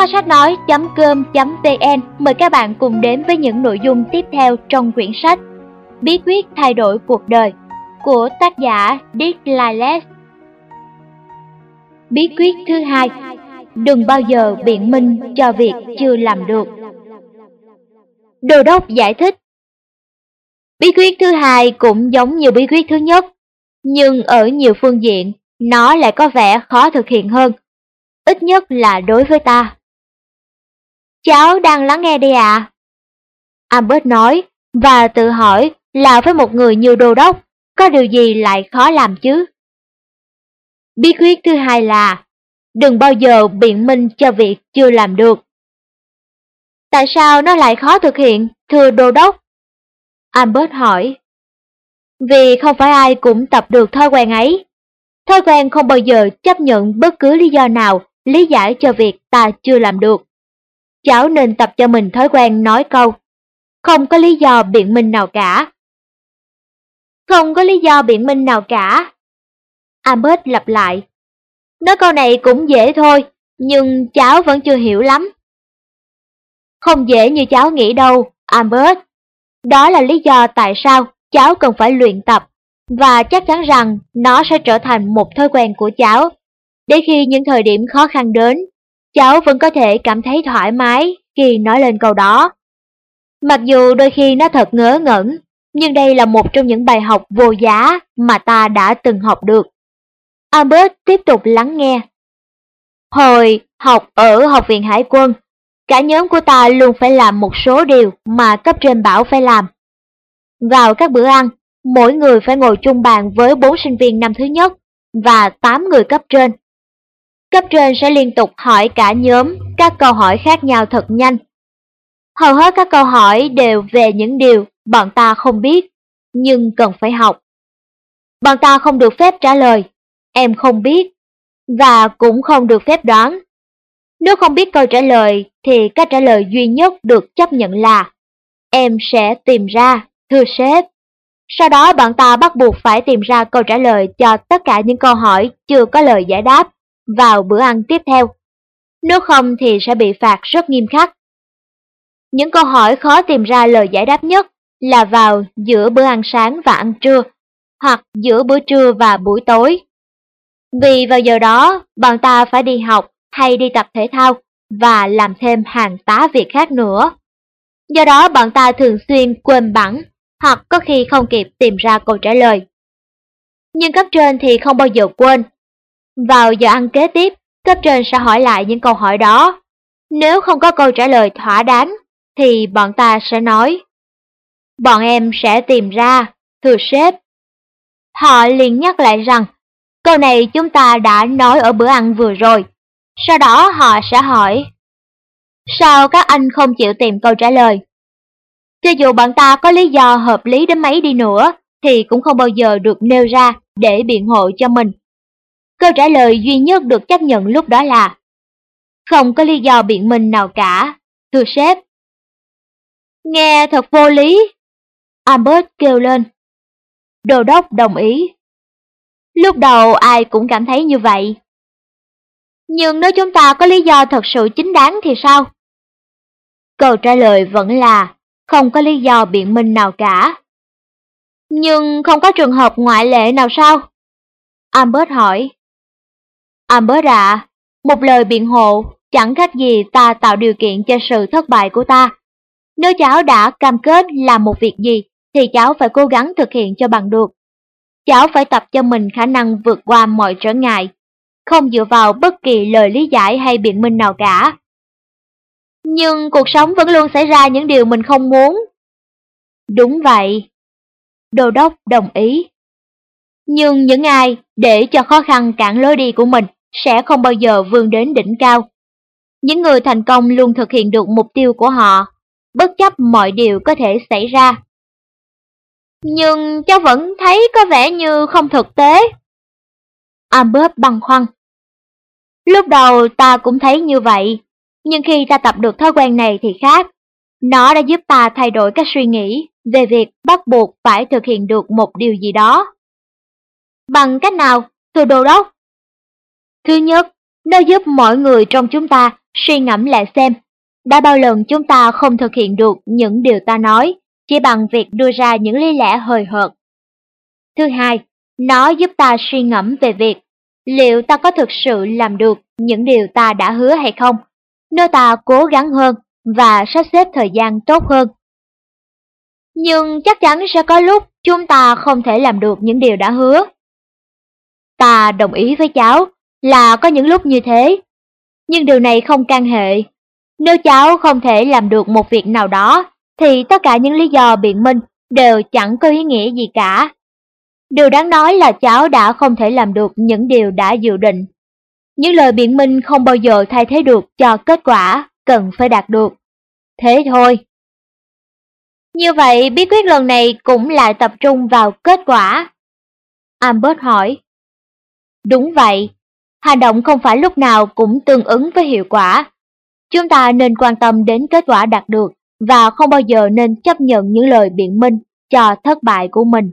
Kho sách nói.com.vn mời các bạn cùng đến với những nội dung tiếp theo trong quyển sách Bí quyết thay đổi cuộc đời của tác giả Dick Liles. Bí quyết thứ hai, đừng bao giờ biện minh cho việc chưa làm được. Đô đốc giải thích, bí quyết thứ hai cũng giống như bí quyết thứ nhất, nhưng ở nhiều phương diện nó lại có vẻ khó thực hiện hơn, ít nhất là đối với ta. Cháu đang lắng nghe đây ạ. Albert nói, và tự hỏi là với một người như đô đốc, có điều gì lại khó làm chứ? Bí quyết thứ hai là, đừng bao giờ biện minh cho việc chưa làm được. Tại sao nó lại khó thực hiện, thưa đô đốc? Albert hỏi. Vì không phải ai cũng tập được thói quen ấy. Thói quen không bao giờ chấp nhận bất cứ lý do nào lý giải cho việc ta chưa làm được. Cháu nên tập cho mình thói quen nói câu, không có lý do biện minh nào cả. Không có lý do biện minh nào cả. Albert lặp lại. Nói câu này cũng dễ thôi, nhưng cháu vẫn chưa hiểu lắm. Không dễ như cháu nghĩ đâu, Albert. Đó là lý do tại sao cháu cần phải luyện tập, và chắc chắn rằng nó sẽ trở thành một thói quen của cháu, để khi những thời điểm khó khăn đến, cháu vẫn có thể cảm thấy thoải mái khi nói lên câu đó. Mặc dù đôi khi nó thật ngớ ngẩn, nhưng đây là một trong những bài học vô giá mà ta đã từng học được. Albert tiếp tục lắng nghe. Hồi học ở Học viện Hải quân, cả nhóm của ta luôn phải làm một số điều mà cấp trên bảo phải làm. Vào các bữa ăn, mỗi người phải ngồi chung bàn với 4 sinh viên năm thứ nhất và 8 người cấp trên. Cấp trên sẽ liên tục hỏi cả nhóm các câu hỏi khác nhau thật nhanh. Hầu hết các câu hỏi đều về những điều bọn ta không biết, nhưng cần phải học. Bọn ta không được phép trả lời, em không biết, và cũng không được phép đoán. Nếu không biết câu trả lời thì cách trả lời duy nhất được chấp nhận là em sẽ tìm ra, thưa sếp. Sau đó bọn ta bắt buộc phải tìm ra câu trả lời cho tất cả những câu hỏi chưa có lời giải đáp vào bữa ăn tiếp theo. Nếu không thì sẽ bị phạt rất nghiêm khắc. Những câu hỏi khó tìm ra lời giải đáp nhất là vào giữa bữa ăn sáng và ăn trưa, hoặc giữa bữa trưa và buổi tối. Vì vào giờ đó, bọn ta phải đi học hay đi tập thể thao và làm thêm hàng tá việc khác nữa. Do đó bọn ta thường xuyên quên bẵng, hoặc có khi không kịp tìm ra câu trả lời. Nhưng cấp trên thì không bao giờ quên. Vào giờ ăn kế tiếp, cấp trên sẽ hỏi lại những câu hỏi đó. Nếu không có câu trả lời thỏa đáng, thì bọn ta sẽ nói, bọn em sẽ tìm ra, thưa sếp. Họ liền nhắc lại rằng, câu này chúng ta đã nói ở bữa ăn vừa rồi. Sau đó họ sẽ hỏi, sao các anh không chịu tìm câu trả lời? Cho dù bọn ta có lý do hợp lý đến mấy đi nữa, thì cũng không bao giờ được nêu ra để biện hộ cho mình. Câu trả lời duy nhất được chấp nhận lúc đó là, không có lý do biện minh nào cả, thưa sếp. Nghe thật vô lý, Albert kêu lên. Đô đốc đồng ý. Lúc đầu ai cũng cảm thấy như vậy. Nhưng nếu chúng ta có lý do thật sự chính đáng thì sao? Câu trả lời vẫn là không có lý do biện minh nào cả. Nhưng không có trường hợp ngoại lệ nào sao? Albert hỏi. Albert ạ, một lời biện hộ chẳng khác gì ta tạo điều kiện cho sự thất bại của ta. Nếu cháu đã cam kết làm một việc gì, thì cháu phải cố gắng thực hiện cho bằng được. Cháu phải tập cho mình khả năng vượt qua mọi trở ngại, không dựa vào bất kỳ lời lý giải hay biện minh nào cả. Nhưng cuộc sống vẫn luôn xảy ra những điều mình không muốn. Đúng vậy. Đô đốc đồng ý. Nhưng những ai để cho khó khăn cản lối đi của mình sẽ không bao giờ vươn đến đỉnh cao. Những người thành công luôn thực hiện được mục tiêu của họ, bất chấp mọi điều có thể xảy ra. Nhưng cháu vẫn thấy có vẻ như không thực tế. Albert băn khoăn. Lúc đầu ta cũng thấy như vậy, nhưng khi ta tập được thói quen này thì khác. Nó đã giúp ta thay đổi cách suy nghĩ về việc bắt buộc phải thực hiện được một điều gì đó. Bằng cách nào, thưa đô đốc? Thứ nhất, nó giúp mọi người trong chúng ta suy ngẫm lại xem, đã bao lần chúng ta không thực hiện được những điều ta nói, chỉ bằng việc đưa ra những lý lẽ hời hợt. Thứ hai, nó giúp ta suy ngẫm về việc liệu ta có thực sự làm được những điều ta đã hứa hay không, nếu ta cố gắng hơn và sắp xếp thời gian tốt hơn. Nhưng chắc chắn sẽ có lúc chúng ta không thể làm được những điều đã hứa. Ta đồng ý với cháu là có những lúc như thế, nhưng điều này không can hệ. Nếu cháu không thể làm được một việc nào đó, thì tất cả những lý do biện minh đều chẳng có ý nghĩa gì cả. Điều đáng nói là cháu đã không thể làm được những điều đã dự định. Những lời biện minh không bao giờ thay thế được cho kết quả cần phải đạt được. Thế thôi. Như vậy bí quyết lần này cũng lại tập trung vào kết quả. Albert hỏi. Đúng vậy, hành động không phải lúc nào cũng tương ứng với hiệu quả. Chúng ta nên quan tâm đến kết quả đạt được và không bao giờ nên chấp nhận những lời biện minh cho thất bại của mình.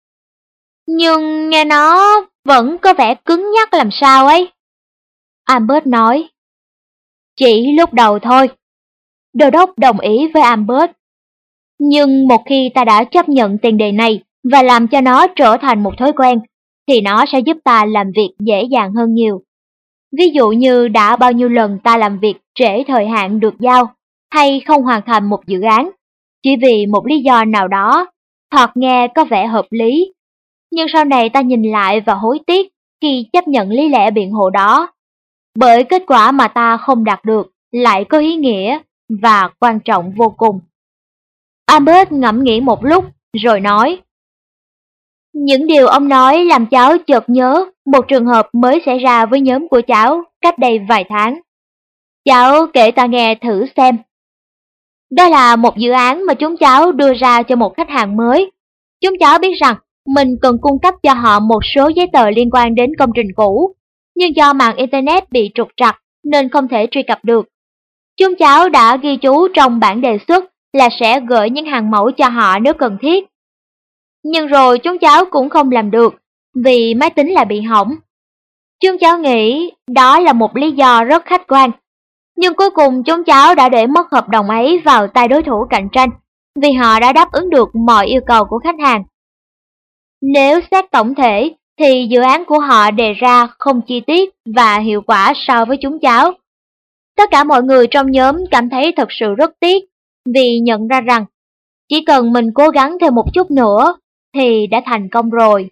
Nhưng nghe nó vẫn có vẻ cứng nhắc làm sao ấy. Albert nói. Chỉ lúc đầu thôi. Đô đốc đồng ý với Albert. Nhưng một khi ta đã chấp nhận tiền đề này và làm cho nó trở thành một thói quen, thì nó sẽ giúp ta làm việc dễ dàng hơn nhiều. Ví dụ như đã bao nhiêu lần ta làm việc trễ thời hạn được giao, hay không hoàn thành một dự án, chỉ vì một lý do nào đó, thoạt nghe có vẻ hợp lý. Nhưng sau này ta nhìn lại và hối tiếc khi chấp nhận lý lẽ biện hộ đó, bởi kết quả mà ta không đạt được lại có ý nghĩa và quan trọng vô cùng. Albert ngẫm nghĩ một lúc rồi nói. Những điều ông nói làm cháu chợt nhớ một trường hợp mới xảy ra với nhóm của cháu cách đây vài tháng. Cháu kể ta nghe thử xem. Đó là một dự án mà chúng cháu đưa ra cho một khách hàng mới. Chúng cháu biết rằng mình cần cung cấp cho họ một số giấy tờ liên quan đến công trình cũ, nhưng do mạng Internet bị trục trặc nên không thể truy cập được. Chúng cháu đã ghi chú trong bản đề xuất là sẽ gửi những hàng mẫu cho họ nếu cần thiết. Nhưng rồi chúng cháu cũng không làm được vì máy tính lại bị hỏng. Chúng cháu nghĩ đó là một lý do rất khách quan. Nhưng cuối cùng chúng cháu đã để mất hợp đồng ấy vào tay đối thủ cạnh tranh vì họ đã đáp ứng được mọi yêu cầu của khách hàng. Nếu xét tổng thể thì dự án của họ đề ra không chi tiết và hiệu quả so với chúng cháu. Tất cả mọi người trong nhóm cảm thấy thật sự rất tiếc vì nhận ra rằng chỉ cần mình cố gắng thêm một chút nữa thì đã thành công rồi.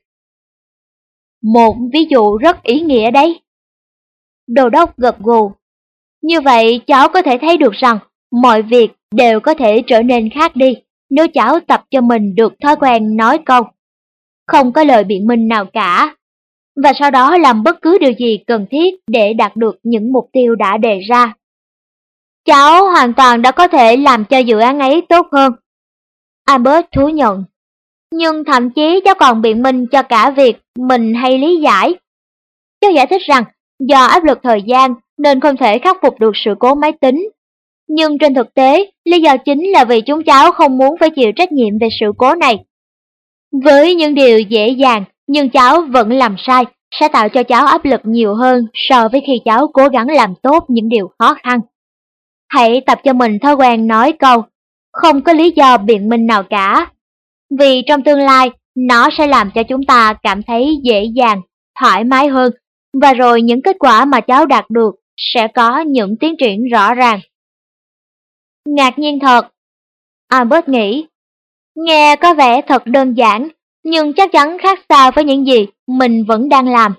Một ví dụ rất ý nghĩa đấy. Đô đốc gật gù. Như vậy cháu có thể thấy được rằng mọi việc đều có thể trở nên khác đi nếu cháu tập cho mình được thói quen nói câu không có lời biện minh nào cả, và sau đó làm bất cứ điều gì cần thiết để đạt được những mục tiêu đã đề ra. Cháu hoàn toàn đã có thể làm cho dự án ấy tốt hơn. Albert thú nhận. Nhưng thậm chí cháu còn biện minh cho cả việc mình hay lý giải. Cháu giải thích rằng do áp lực thời gian nên không thể khắc phục được sự cố máy tính. Nhưng trên thực tế, lý do chính là vì chúng cháu không muốn phải chịu trách nhiệm về sự cố này. Với những điều dễ dàng nhưng cháu vẫn làm sai sẽ tạo cho cháu áp lực nhiều hơn so với khi cháu cố gắng làm tốt những điều khó khăn. Hãy tập cho mình thói quen nói câu không có lý do biện minh nào cả. Vì trong tương lai, nó sẽ làm cho chúng ta cảm thấy dễ dàng, thoải mái hơn, và rồi những kết quả mà cháu đạt được sẽ có những tiến triển rõ ràng. Ngạc nhiên thật, Albert nghĩ. Nghe có vẻ thật đơn giản, nhưng chắc chắn khác xa với những gì mình vẫn đang làm.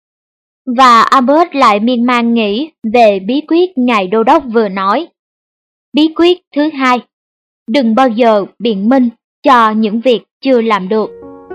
Và Albert lại miên man nghĩ về bí quyết ngài đô đốc vừa nói. Bí quyết thứ hai, đừng bao giờ biện minh cho những việc chưa làm được.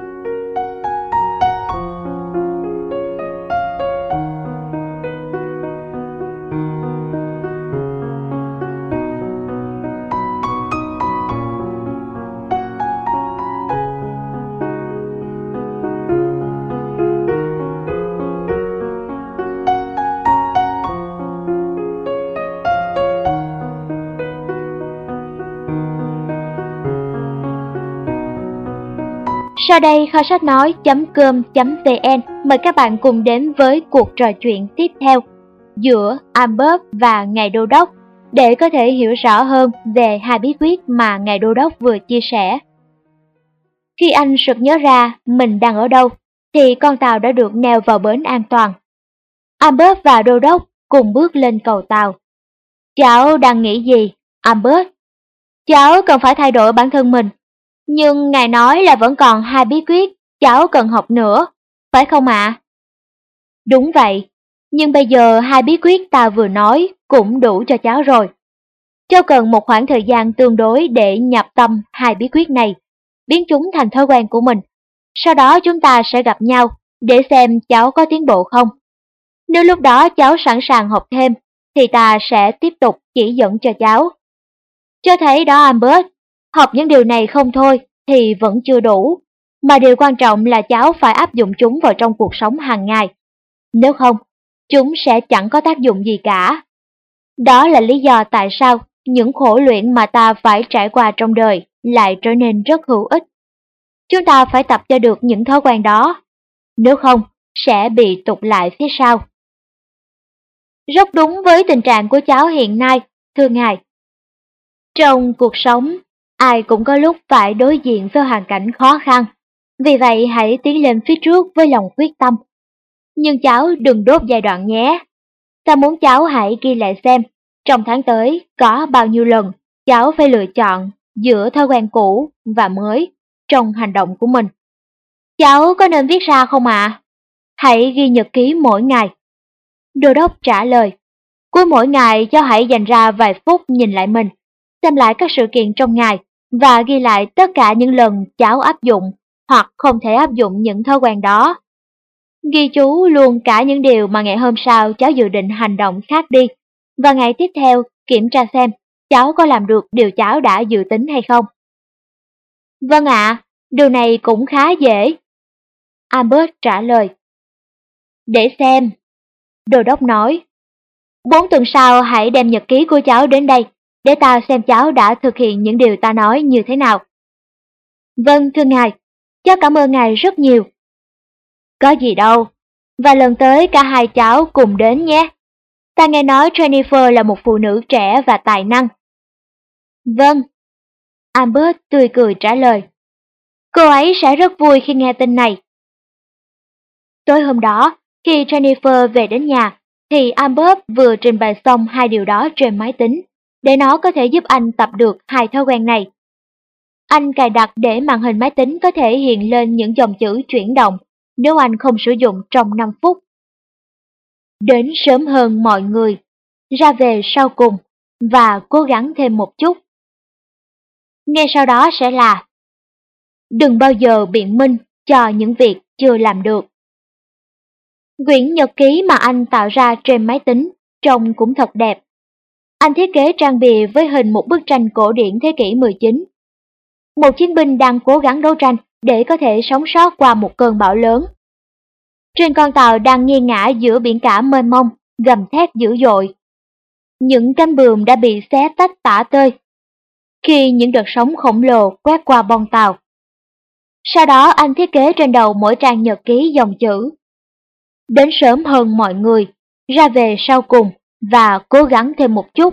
Sau đây kho sách nói.com.vn mời các bạn cùng đến với cuộc trò chuyện tiếp theo. giữa Albert và ngài đô đốc để có thể hiểu rõ hơn về hai bí quyết mà ngài đô đốc vừa chia sẻ. Khi anh sực nhớ ra mình đang ở đâu, thì con tàu đã được neo vào bến an toàn. Albert và đô đốc cùng bước lên cầu tàu. Cháu đang nghĩ gì, Albert? Cháu cần phải thay đổi bản thân mình. Nhưng ngài nói là vẫn còn hai bí quyết cháu cần học nữa, phải không ạ? Đúng vậy, nhưng bây giờ hai bí quyết ta vừa nói cũng đủ cho cháu rồi. Cháu cần một khoảng thời gian tương đối để nhập tâm hai bí quyết này, biến chúng thành thói quen của mình. Sau đó chúng ta sẽ gặp nhau để xem cháu có tiến bộ không. Nếu lúc đó cháu sẵn sàng học thêm, thì ta sẽ tiếp tục chỉ dẫn cho cháu. Cho thấy đó Albert, học những điều này không thôi thì vẫn chưa đủ, mà điều quan trọng là cháu phải áp dụng chúng vào trong cuộc sống hàng ngày. Nếu không, chúng sẽ chẳng có tác dụng gì cả. Đó là lý do tại sao những khổ luyện mà ta phải trải qua trong đời lại trở nên rất hữu ích. Chúng ta phải tập cho được những thói quen đó, nếu không sẽ bị tụt lại phía sau. Rất đúng với tình trạng của cháu hiện nay, thưa ngài. Trong cuộc sống, ai cũng có lúc phải đối diện với hoàn cảnh khó khăn, vì vậy hãy tiến lên phía trước với lòng quyết tâm. Nhưng cháu đừng đốt giai đoạn nhé. Ta muốn cháu hãy ghi lại xem, trong tháng tới có bao nhiêu lần cháu phải lựa chọn giữa thói quen cũ và mới trong hành động của mình. Cháu có nên viết ra không ạ? Hãy ghi nhật ký mỗi ngày. Đô đốc trả lời, cuối mỗi ngày cháu hãy dành ra vài phút nhìn lại mình, xem lại các sự kiện trong ngày và ghi lại tất cả những lần cháu áp dụng hoặc không thể áp dụng những thói quen đó. Ghi chú luôn cả những điều mà ngày hôm sau cháu dự định hành động khác đi, và ngày tiếp theo kiểm tra xem cháu có làm được điều cháu đã dự tính hay không. Vâng ạ, điều này cũng khá dễ. Albert trả lời. Để xem, đô đốc nói. 4 tuần sau hãy đem nhật ký của cháu đến đây, để ta xem cháu đã thực hiện những điều ta nói như thế nào. Vâng, thưa ngài, cháu cảm ơn ngài rất nhiều. Có gì đâu, và lần tới cả hai cháu cùng đến nhé. Ta nghe nói Jennifer là một phụ nữ trẻ và tài năng. Vâng, Albert tươi cười trả lời. Cô ấy sẽ rất vui khi nghe tin này. Tối hôm đó, khi Jennifer về đến nhà, thì Albert vừa trình bày xong hai điều đó trên máy tính, để nó có thể giúp anh tập được hai thói quen này. Anh cài đặt để màn hình máy tính có thể hiện lên những dòng chữ chuyển động nếu anh không sử dụng trong 5 phút. Đến sớm hơn mọi người, ra về sau cùng và cố gắng thêm một chút. Ngay sau đó sẽ là đừng bao giờ biện minh cho những việc chưa làm được. Quyển nhật ký mà anh tạo ra trên máy tính trông cũng thật đẹp. Anh thiết kế trang bìa với hình một bức tranh cổ điển thế kỷ 19. Một chiến binh đang cố gắng đấu tranh để có thể sống sót qua một cơn bão lớn. Trên con tàu đang nghiêng ngả giữa biển cả mênh mông, gầm thét dữ dội. Những cánh buồm đã bị xé tách tả tơi khi những đợt sóng khổng lồ quét qua bong tàu. Sau đó anh thiết kế trên đầu mỗi trang nhật ký dòng chữ đến sớm hơn mọi người, ra về sau cùng và cố gắng thêm một chút.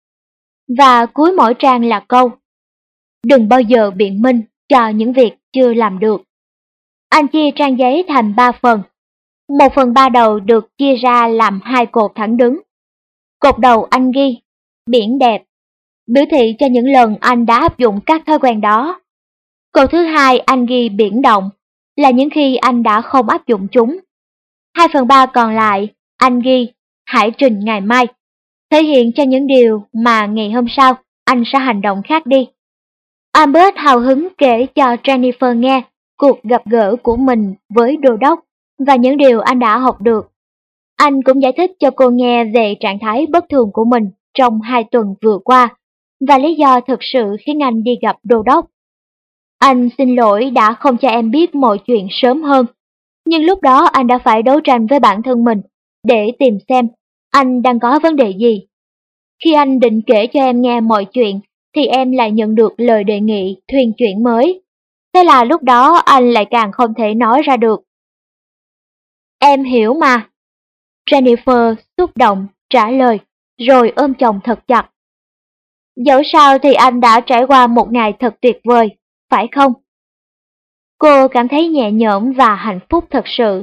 Và cuối mỗi trang là câu đừng bao giờ biện minh cho những việc chưa làm được. Anh chia trang giấy thành 3 phần. 1/3 đầu được chia ra làm 2 cột thẳng đứng. Cột đầu anh ghi biển đẹp, biểu thị cho những lần anh đã áp dụng các thói quen đó. Cột thứ hai anh ghi biển động, là những khi anh đã không áp dụng chúng. 2/3 còn lại anh ghi hải trình ngày mai, thể hiện cho những điều mà ngày hôm sau anh sẽ hành động khác đi. Albert hào hứng kể cho Jennifer nghe cuộc gặp gỡ của mình với đô đốc và những điều anh đã học được. Anh cũng giải thích cho cô nghe về trạng thái bất thường của mình trong 2 tuần vừa qua và lý do thực sự khiến anh đi gặp đô đốc. Anh xin lỗi đã không cho em biết mọi chuyện sớm hơn, nhưng lúc đó anh đã phải đấu tranh với bản thân mình để tìm xem anh đang có vấn đề gì. Khi anh định kể cho em nghe mọi chuyện thì em lại nhận được lời đề nghị thuyên chuyển mới. Thế là lúc đó anh lại càng không thể nói ra được. Em hiểu mà. Jennifer xúc động trả lời, rồi ôm chồng thật chặt. Dẫu sao thì anh đã trải qua một ngày thật tuyệt vời, phải không? Cô cảm thấy nhẹ nhõm và hạnh phúc thật sự.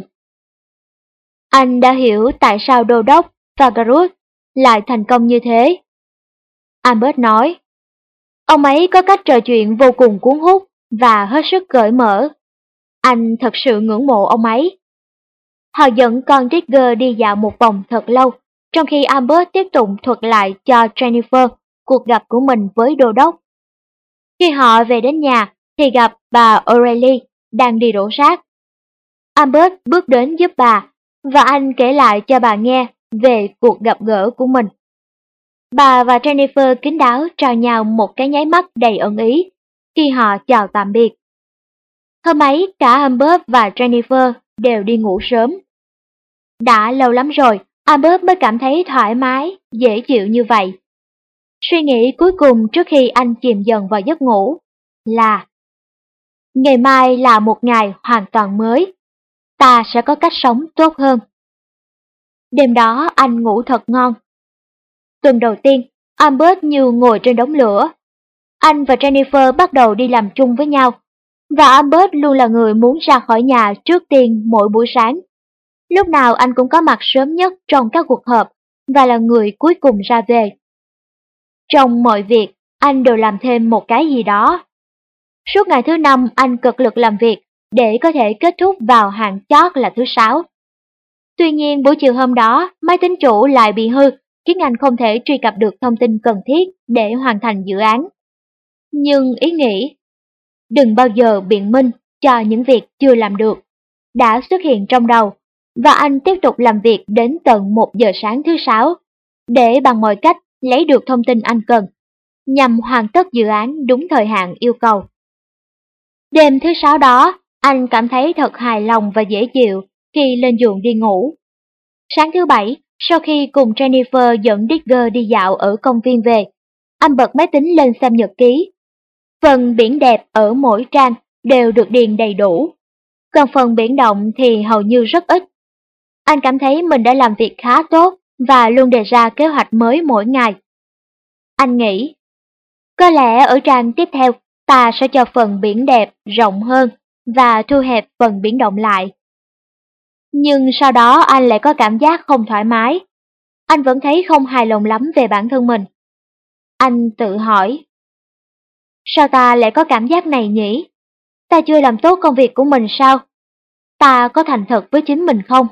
Anh đã hiểu tại sao Đô đốc và Garrus lại thành công như thế. Albert nói, ông ấy có cách trò chuyện vô cùng cuốn hút và hết sức cởi mở. Anh thật sự ngưỡng mộ ông ấy. Họ dẫn con Rigger đi dạo một vòng thật lâu, trong khi Albert tiếp tục thuật lại cho Jennifer cuộc gặp của mình với Đô đốc. Khi họ về đến nhà thì gặp bà O'Reilly đang đi đổ rác. Albert bước đến giúp bà và anh kể lại cho bà nghe về cuộc gặp gỡ của mình. Bà và Jennifer kín đáo trao nhau một cái nháy mắt đầy ẩn ý khi họ chào tạm biệt. Hôm ấy cả Albert và Jennifer đều đi ngủ sớm. Đã lâu lắm rồi, Albert mới cảm thấy thoải mái, dễ chịu như vậy. Suy nghĩ cuối cùng trước khi anh chìm dần vào giấc ngủ là ngày mai là một ngày hoàn toàn mới, ta sẽ có cách sống tốt hơn. Đêm đó anh ngủ thật ngon. Tuần đầu tiên, Albert như ngồi trên đống lửa. Anh và Jennifer bắt đầu đi làm chung với nhau, và Albert luôn là người muốn ra khỏi nhà trước tiên mỗi buổi sáng. Lúc nào anh cũng có mặt sớm nhất trong các cuộc họp và là người cuối cùng ra về. Trong mọi việc, anh đều làm thêm một cái gì đó. Suốt ngày thứ năm anh cực lực làm việc để có thể kết thúc vào hạn chót là thứ sáu. Tuy nhiên buổi chiều hôm đó, máy tính chủ lại bị hư, khiến anh không thể truy cập được thông tin cần thiết để hoàn thành dự án. Nhưng ý nghĩ, đừng bao giờ biện minh cho những việc chưa làm được, đã xuất hiện trong đầu, và anh tiếp tục làm việc đến tận 1 giờ sáng thứ sáu, để bằng mọi cách lấy được thông tin anh cần, nhằm hoàn tất dự án đúng thời hạn yêu cầu. Đêm thứ sáu đó, anh cảm thấy thật hài lòng và dễ chịu khi lên giường đi ngủ. Sáng thứ bảy, sau khi cùng Jennifer dẫn Digger đi dạo ở công viên về, anh bật máy tính lên xem nhật ký. Phần biển đẹp ở mỗi trang đều được điền đầy đủ, còn phần biển động thì hầu như rất ít. Anh cảm thấy mình đã làm việc khá tốt và luôn đề ra kế hoạch mới mỗi ngày. Anh nghĩ, có lẽ ở trang tiếp theo ta sẽ cho phần biển đẹp rộng hơn và thu hẹp phần biển động lại. Nhưng sau đó anh lại có cảm giác không thoải mái. Anh vẫn thấy không hài lòng lắm về bản thân mình. Anh tự hỏi, sao ta lại có cảm giác này nhỉ? Ta chưa làm tốt công việc của mình sao? Ta có thành thật với chính mình không?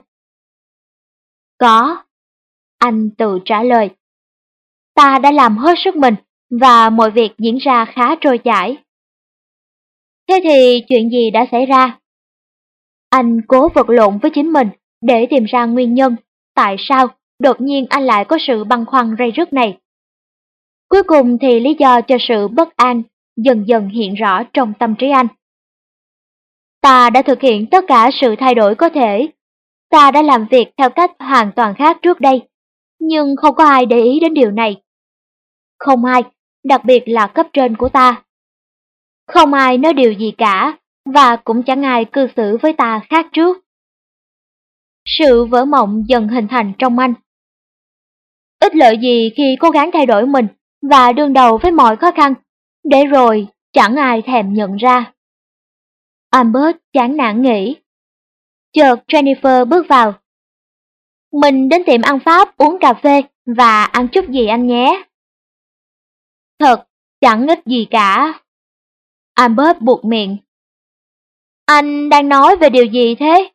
Có. Anh tự trả lời. Ta đã làm hết sức mình và mọi việc diễn ra khá trôi chảy. Thế thì chuyện gì đã xảy ra? Anh cố vật lộn với chính mình để tìm ra nguyên nhân tại sao đột nhiên anh lại có sự băn khoăn ray rứt này. Cuối cùng thì lý do cho sự bất an dần dần hiện rõ trong tâm trí anh. Ta đã thực hiện tất cả sự thay đổi có thể. Ta đã làm việc theo cách hoàn toàn khác trước đây, nhưng không có ai để ý đến điều này. Không ai, đặc biệt là cấp trên của ta. Không ai nói điều gì cả, và cũng chẳng ai cư xử với ta khác trước. Sự vỡ mộng dần hình thành trong anh. Ích lợi gì khi cố gắng thay đổi mình và đương đầu với mọi khó khăn, để rồi chẳng ai thèm nhận ra. Albert chán nản nghĩ. Chợt Jennifer bước vào. Mình đến tiệm ăn Pháp uống cà phê và ăn chút gì anh nhé. Thật, chẳng ích gì cả. Albert buột miệng. Anh đang nói về điều gì thế?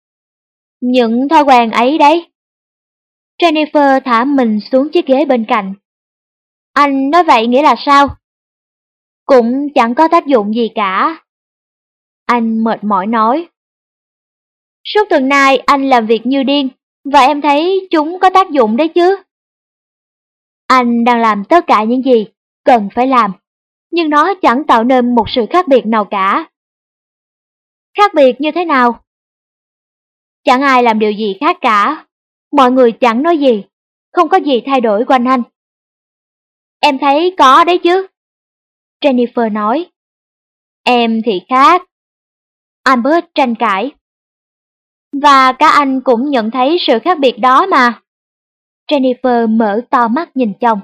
Những thói quen ấy đấy. Jennifer thả mình xuống chiếc ghế bên cạnh. Anh nói vậy nghĩa là sao? Cũng chẳng có tác dụng gì cả. Anh mệt mỏi nói. Suốt tuần nay anh làm việc như điên, và em thấy chúng có tác dụng đấy chứ. Anh đang làm tất cả những gì cần phải làm, nhưng nó chẳng tạo nên một sự khác biệt nào cả. Khác biệt như thế nào? Chẳng ai làm điều gì khác cả. Mọi người chẳng nói gì, không có gì thay đổi quanh anh. Em thấy có đấy chứ. Jennifer nói. Em thì khác. Albert tranh cãi. Và cả anh cũng nhận thấy sự khác biệt đó mà. Jennifer mở to mắt nhìn chồng.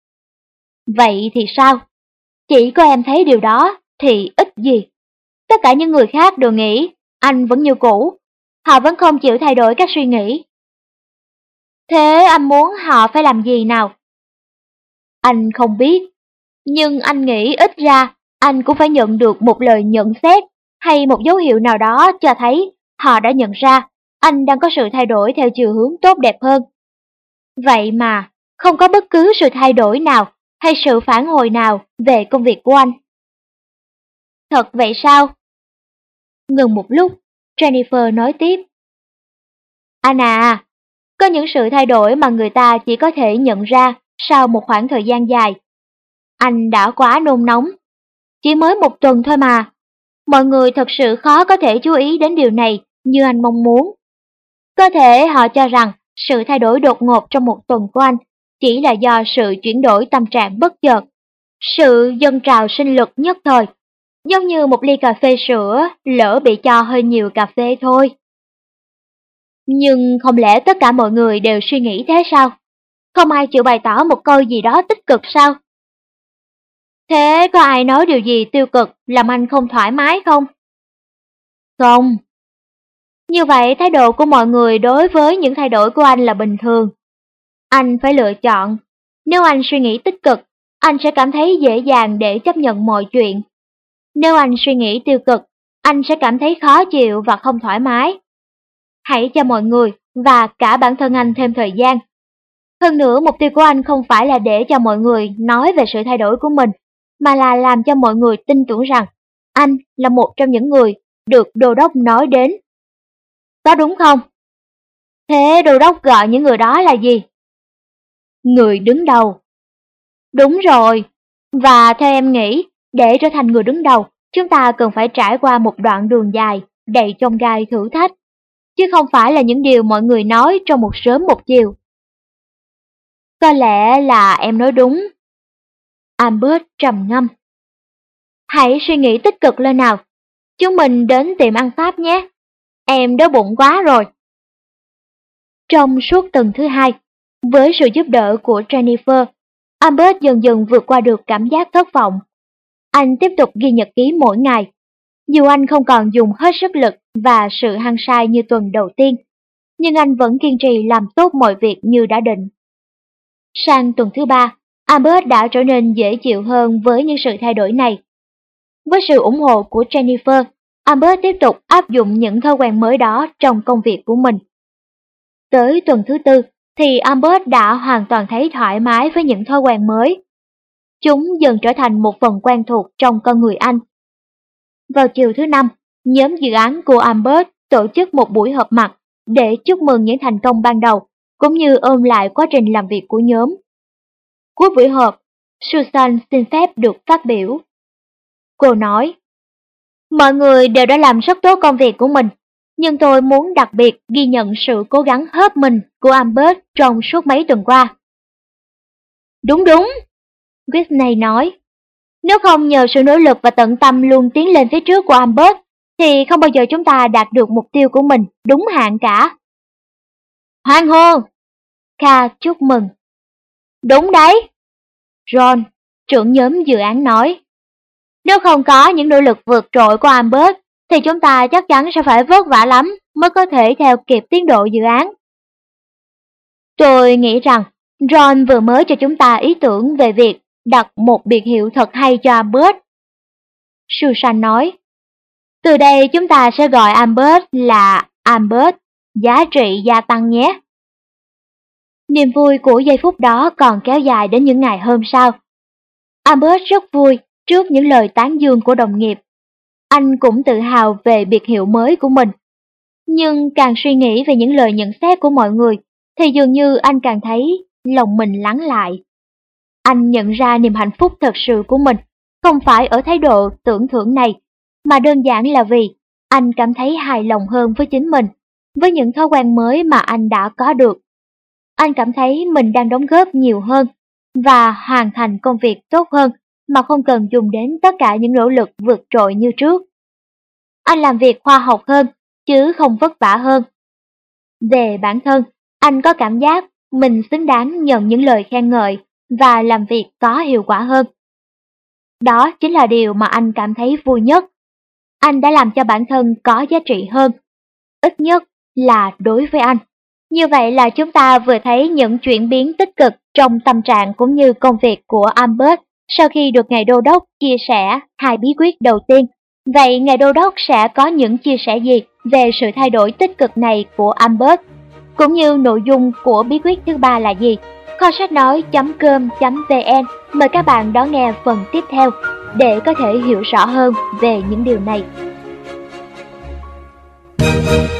Vậy thì sao? Chỉ có em thấy điều đó thì ít gì. Tất cả những người khác đều nghĩ anh vẫn như cũ. Họ vẫn không chịu thay đổi các suy nghĩ. Thế anh muốn họ phải làm gì nào? Anh không biết. Nhưng anh nghĩ ít ra anh cũng phải nhận được một lời nhận xét hay một dấu hiệu nào đó cho thấy họ đã nhận ra anh đang có sự thay đổi theo chiều hướng tốt đẹp hơn. Vậy mà, không có bất cứ sự thay đổi nào hay sự phản hồi nào về công việc của anh. Thật vậy sao? Ngừng một lúc, Jennifer nói tiếp. Anh à, có những sự thay đổi mà người ta chỉ có thể nhận ra sau một khoảng thời gian dài. Anh đã quá nôn nóng. Chỉ mới một tuần thôi mà. Mọi người thật sự khó có thể chú ý đến điều này như anh mong muốn. Có thể họ cho rằng sự thay đổi đột ngột trong một tuần của anh chỉ là do sự chuyển đổi tâm trạng bất chợt, sự dâng trào sinh lực nhất thời, giống như một ly cà phê sữa lỡ bị cho hơi nhiều cà phê thôi. Nhưng không lẽ tất cả mọi người đều suy nghĩ thế sao? Không ai chịu bày tỏ một câu gì đó tích cực sao? Thế có ai nói điều gì tiêu cực làm anh không thoải mái không? Không. Như vậy thái độ của mọi người đối với những thay đổi của anh là bình thường. Anh phải lựa chọn. Nếu anh suy nghĩ tích cực, anh sẽ cảm thấy dễ dàng để chấp nhận mọi chuyện. Nếu anh suy nghĩ tiêu cực, anh sẽ cảm thấy khó chịu và không thoải mái. Hãy cho mọi người và cả bản thân anh thêm thời gian. Hơn nữa, mục tiêu của anh không phải là để cho mọi người nói về sự thay đổi của mình, mà là làm cho mọi người tin tưởng rằng anh là một trong những người được Đô đốc nói đến. Có đúng không? Thế Đô đốc gọi những người đó là gì? Người đứng đầu. Đúng rồi. Và theo em nghĩ, để trở thành người đứng đầu, chúng ta cần phải trải qua một đoạn đường dài, đầy chông gai thử thách, chứ không phải là những điều mọi người nói trong một sớm một chiều. Có lẽ là em nói đúng. Albert trầm ngâm. Hãy suy nghĩ tích cực lên nào. Chúng mình đến tiệm ăn Pháp nhé. Em đói bụng quá rồi. Trong suốt tuần thứ hai, với sự giúp đỡ của Jennifer, Albert dần dần vượt qua được cảm giác thất vọng. Anh tiếp tục ghi nhật ký mỗi ngày. Dù anh không còn dùng hết sức lực và sự hăng say như tuần đầu tiên, nhưng anh vẫn kiên trì làm tốt mọi việc như đã định. Sang tuần thứ ba, Albert đã trở nên dễ chịu hơn với những sự thay đổi này. Với sự ủng hộ của Jennifer, Albert tiếp tục áp dụng những thói quen mới đó trong công việc của mình. Tới tuần thứ tư thì Albert đã hoàn toàn thấy thoải mái với những thói quen mới. Chúng dần trở thành một phần quen thuộc trong con người anh. Vào chiều thứ năm, nhóm dự án của Albert tổ chức một buổi họp mặt để chúc mừng những thành công ban đầu, cũng như ôn lại quá trình làm việc của nhóm. Cuối buổi họp, Susan xin phép được phát biểu. Cô nói, mọi người đều đã làm rất tốt công việc của mình, nhưng tôi muốn đặc biệt ghi nhận sự cố gắng hết mình của Albert trong suốt mấy tuần qua. Đúng đúng, Whitney nói. Nếu không nhờ sự nỗ lực và tận tâm luôn tiến lên phía trước của Albert, thì không bao giờ chúng ta đạt được mục tiêu của mình đúng hạn cả. Hoan hô! Kha chúc mừng. Đúng đấy! Ron, trưởng nhóm dự án nói. Nếu không có những nỗ lực vượt trội của Albert, thì chúng ta chắc chắn sẽ phải vất vả lắm mới có thể theo kịp tiến độ dự án. Tôi nghĩ rằng Ron vừa mới cho chúng ta ý tưởng về việc đặt một biệt hiệu thật hay cho Albert. Susan nói, từ đây chúng ta sẽ gọi Albert là Albert, giá trị gia tăng nhé. Niềm vui của giây phút đó còn kéo dài đến những ngày hôm sau. Albert rất vui trước những lời tán dương của đồng nghiệp. Anh cũng tự hào về biệt hiệu mới của mình. Nhưng càng suy nghĩ về những lời nhận xét của mọi người, thì dường như anh càng thấy lòng mình lắng lại. Anh nhận ra niềm hạnh phúc thật sự của mình không phải ở thái độ tưởng thưởng này, mà đơn giản là vì anh cảm thấy hài lòng hơn với chính mình, với những thói quen mới mà anh đã có được. Anh cảm thấy mình đang đóng góp nhiều hơn và hoàn thành công việc tốt hơn mà không cần dùng đến tất cả những nỗ lực vượt trội như trước. Anh làm việc khoa học hơn, chứ không vất vả hơn. Về bản thân, anh có cảm giác mình xứng đáng nhận những lời khen ngợi và làm việc có hiệu quả hơn. Đó chính là điều mà anh cảm thấy vui nhất. Anh đã làm cho bản thân có giá trị hơn, ít nhất là đối với anh. Như vậy là chúng ta vừa thấy những chuyển biến tích cực trong tâm trạng cũng như công việc của Albert sau khi được ngài đô đốc chia sẻ 2 bí quyết đầu tiên. Vậy ngài đô đốc sẽ có những chia sẻ gì về sự thay đổi tích cực này của Albert, cũng như nội dung của bí quyết thứ 3 là gì? Kho sách nói.com.vn mời các bạn đón nghe phần tiếp theo để có thể hiểu rõ hơn về những điều này.